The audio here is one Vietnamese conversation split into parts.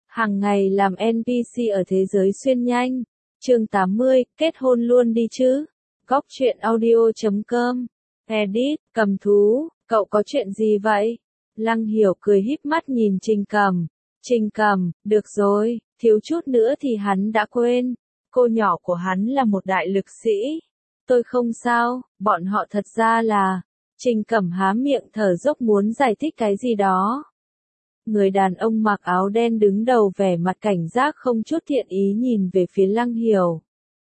Hàng ngày làm NPC ở thế giới xuyên nhanh. Chương 80, kết hôn luôn đi chứ. Góc truyện audio.com. Edit, Cầm Thú, cậu có chuyện gì vậy? Lăng Hiểu cười híp mắt nhìn Trình Cầm. Trình Cầm, được rồi, thiếu chút nữa thì hắn đã quên. Cô nhỏ của hắn là một đại lực sĩ. Tôi không sao, bọn họ thật ra là... Trình Cầm há miệng thở dốc muốn giải thích cái gì đó. Người đàn ông mặc áo đen đứng đầu vẻ mặt cảnh giác không chút thiện ý nhìn về phía Lăng Hiểu.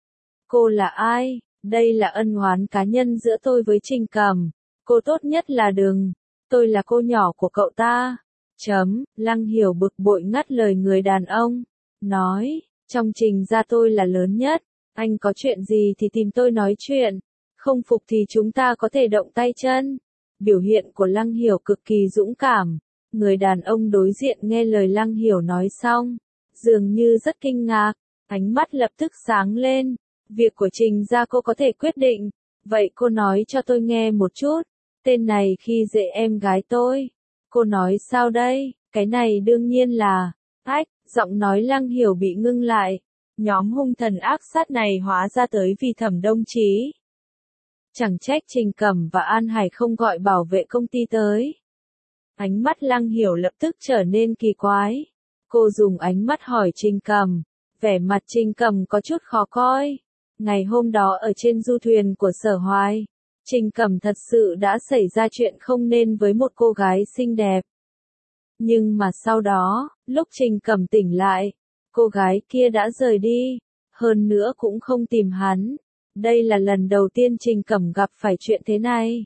Cô là ai? Đây là ân oán cá nhân giữa tôi với Trình Cầm. Cô tốt nhất là đừng. Tôi là cô nhỏ của cậu ta. Lăng Hiểu bực bội ngắt lời người đàn ông. Nói, trong Trình gia tôi là lớn nhất. Anh có chuyện gì thì tìm tôi nói chuyện. Không phục thì chúng ta có thể động tay chân. Biểu hiện của Lăng Hiểu cực kỳ dũng cảm. Người đàn ông đối diện nghe lời Lăng Hiểu nói xong, dường như rất kinh ngạc, ánh mắt lập tức sáng lên. Việc của Trình gia cô có thể quyết định, vậy cô nói cho tôi nghe một chút. Tên này khi dễ em gái tôi. Cô nói sao đây? Cái này đương nhiên là... Giọng nói Lăng Hiểu bị ngưng lại. Nhóm hung thần ác sát này hóa ra tới vì Thẩm Đông Chí. Chẳng trách Trình Cầm và An Hải không gọi bảo vệ công ty tới. Ánh mắt Lăng Hiểu lập tức trở nên kỳ quái. Cô dùng ánh mắt hỏi Trình Cầm. Vẻ mặt Trình Cầm có chút khó coi. Ngày hôm đó ở trên du thuyền của Sở Hoài, Trình Cầm thật sự đã xảy ra chuyện không nên với một cô gái xinh đẹp. Nhưng mà sau đó, lúc Trình Cầm tỉnh lại, cô gái kia đã rời đi. Hơn nữa cũng không tìm hắn. Đây là lần đầu tiên Trình Cầm gặp phải chuyện thế này.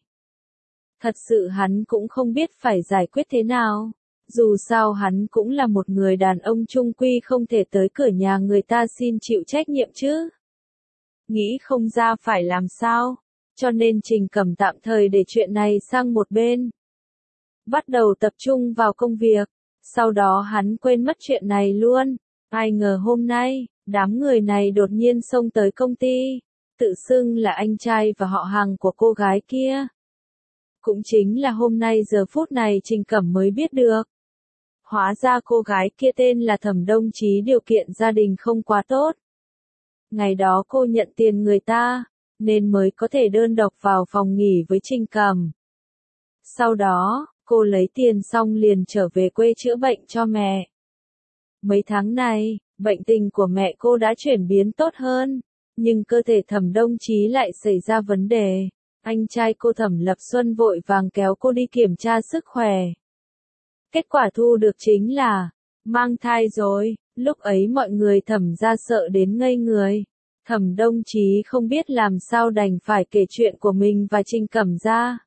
Thật sự hắn cũng không biết phải giải quyết thế nào. Dù sao hắn cũng là một người đàn ông trung quy không thể tới cửa nhà người ta xin chịu trách nhiệm chứ. Nghĩ không ra phải làm sao. Cho nên Trình Cầm tạm thời để chuyện này sang một bên. Bắt đầu tập trung vào công việc. Sau đó hắn quên mất chuyện này luôn. Ai ngờ hôm nay, đám người này đột nhiên xông tới công ty. Tự xưng là anh trai và họ hàng của cô gái kia. Cũng chính là hôm nay giờ phút này Trình Cầm mới biết được. Hóa ra cô gái kia tên là Thẩm Đông Chí, điều kiện gia đình không quá tốt. Ngày đó cô nhận tiền người ta, nên mới có thể đơn độc vào phòng nghỉ với Trình Cầm. Sau đó, cô lấy tiền xong liền trở về quê chữa bệnh cho mẹ. Mấy tháng này, bệnh tình của mẹ cô đã chuyển biến tốt hơn, nhưng cơ thể Thẩm Đông Chí lại xảy ra vấn đề. Anh trai cô Thẩm Lập Xuân vội vàng kéo cô đi kiểm tra sức khỏe. Kết quả thu được chính là mang thai rồi. Lúc ấy mọi người Thẩm gia sợ đến ngây người. Thẩm Đông Chí không biết làm sao đành phải kể chuyện của mình và Trình Cầm ra.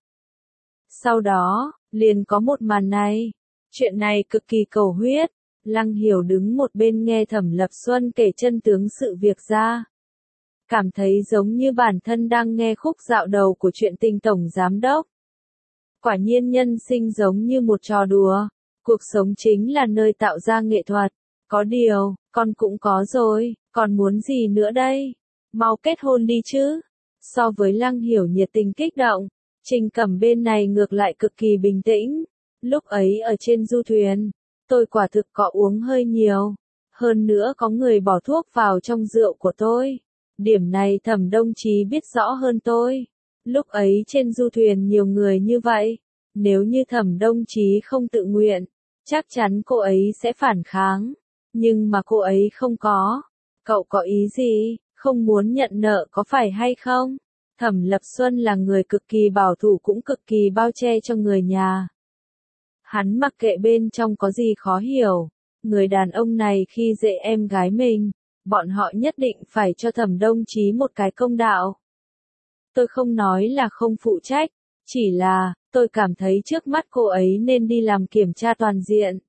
Sau đó, liền có một màn này. Chuyện này cực kỳ cầu huyết. Lăng Hiểu đứng một bên nghe Thẩm Lập Xuân kể chân tướng sự việc ra. Cảm thấy giống như bản thân đang nghe khúc dạo đầu của chuyện tình tổng giám đốc. Quả nhiên nhân sinh giống như một trò đùa. Cuộc sống chính là nơi tạo ra nghệ thuật. Có điều, con cũng có rồi, còn muốn gì nữa đây? Mau kết hôn đi chứ. So với Lăng Hiểu nhiệt tình kích động, Trình Cầm bên này ngược lại cực kỳ bình tĩnh. Lúc ấy ở trên du thuyền, tôi quả thực có uống hơi nhiều. Hơn nữa có người bỏ thuốc vào trong rượu của tôi. Điểm này Thẩm Đông Chí biết rõ hơn tôi. Lúc ấy trên du thuyền nhiều người như vậy. Nếu như Thẩm Đông Chí không tự nguyện, chắc chắn cô ấy sẽ phản kháng. Nhưng mà cô ấy không có. Cậu có ý gì? Không muốn nhận nợ có phải hay không? Thẩm Lập Xuân là người cực kỳ bảo thủ cũng cực kỳ bao che cho người nhà. Hắn mặc kệ bên trong có gì khó hiểu. Người đàn ông này khi dễ em gái mình, bọn họ nhất định phải cho Thẩm Đông Chí một cái công đạo. Tôi không nói là không phụ trách, chỉ là, tôi cảm thấy trước mắt cô ấy nên đi làm kiểm tra toàn diện.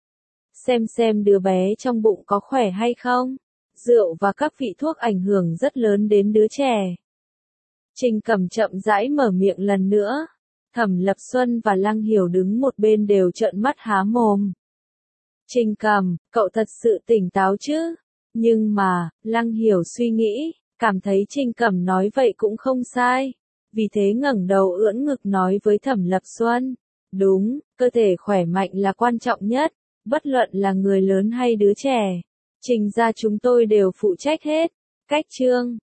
Xem đứa bé trong bụng có khỏe hay không. Rượu và các vị thuốc ảnh hưởng rất lớn đến đứa trẻ. Trình Cầm chậm rãi mở miệng lần nữa. Thẩm Lập Xuân và Lăng Hiểu đứng một bên đều trợn mắt há mồm. Trình Cầm, cậu thật sự tỉnh táo chứ? Nhưng mà, Lăng Hiểu suy nghĩ, cảm thấy Trình Cầm nói vậy cũng không sai. Vì thế ngẩng đầu ưỡn ngực nói với Thẩm Lập Xuân. Đúng, cơ thể khỏe mạnh là quan trọng nhất. Bất luận là người lớn hay đứa trẻ. Trình ra chúng tôi đều phụ trách hết. Cách chương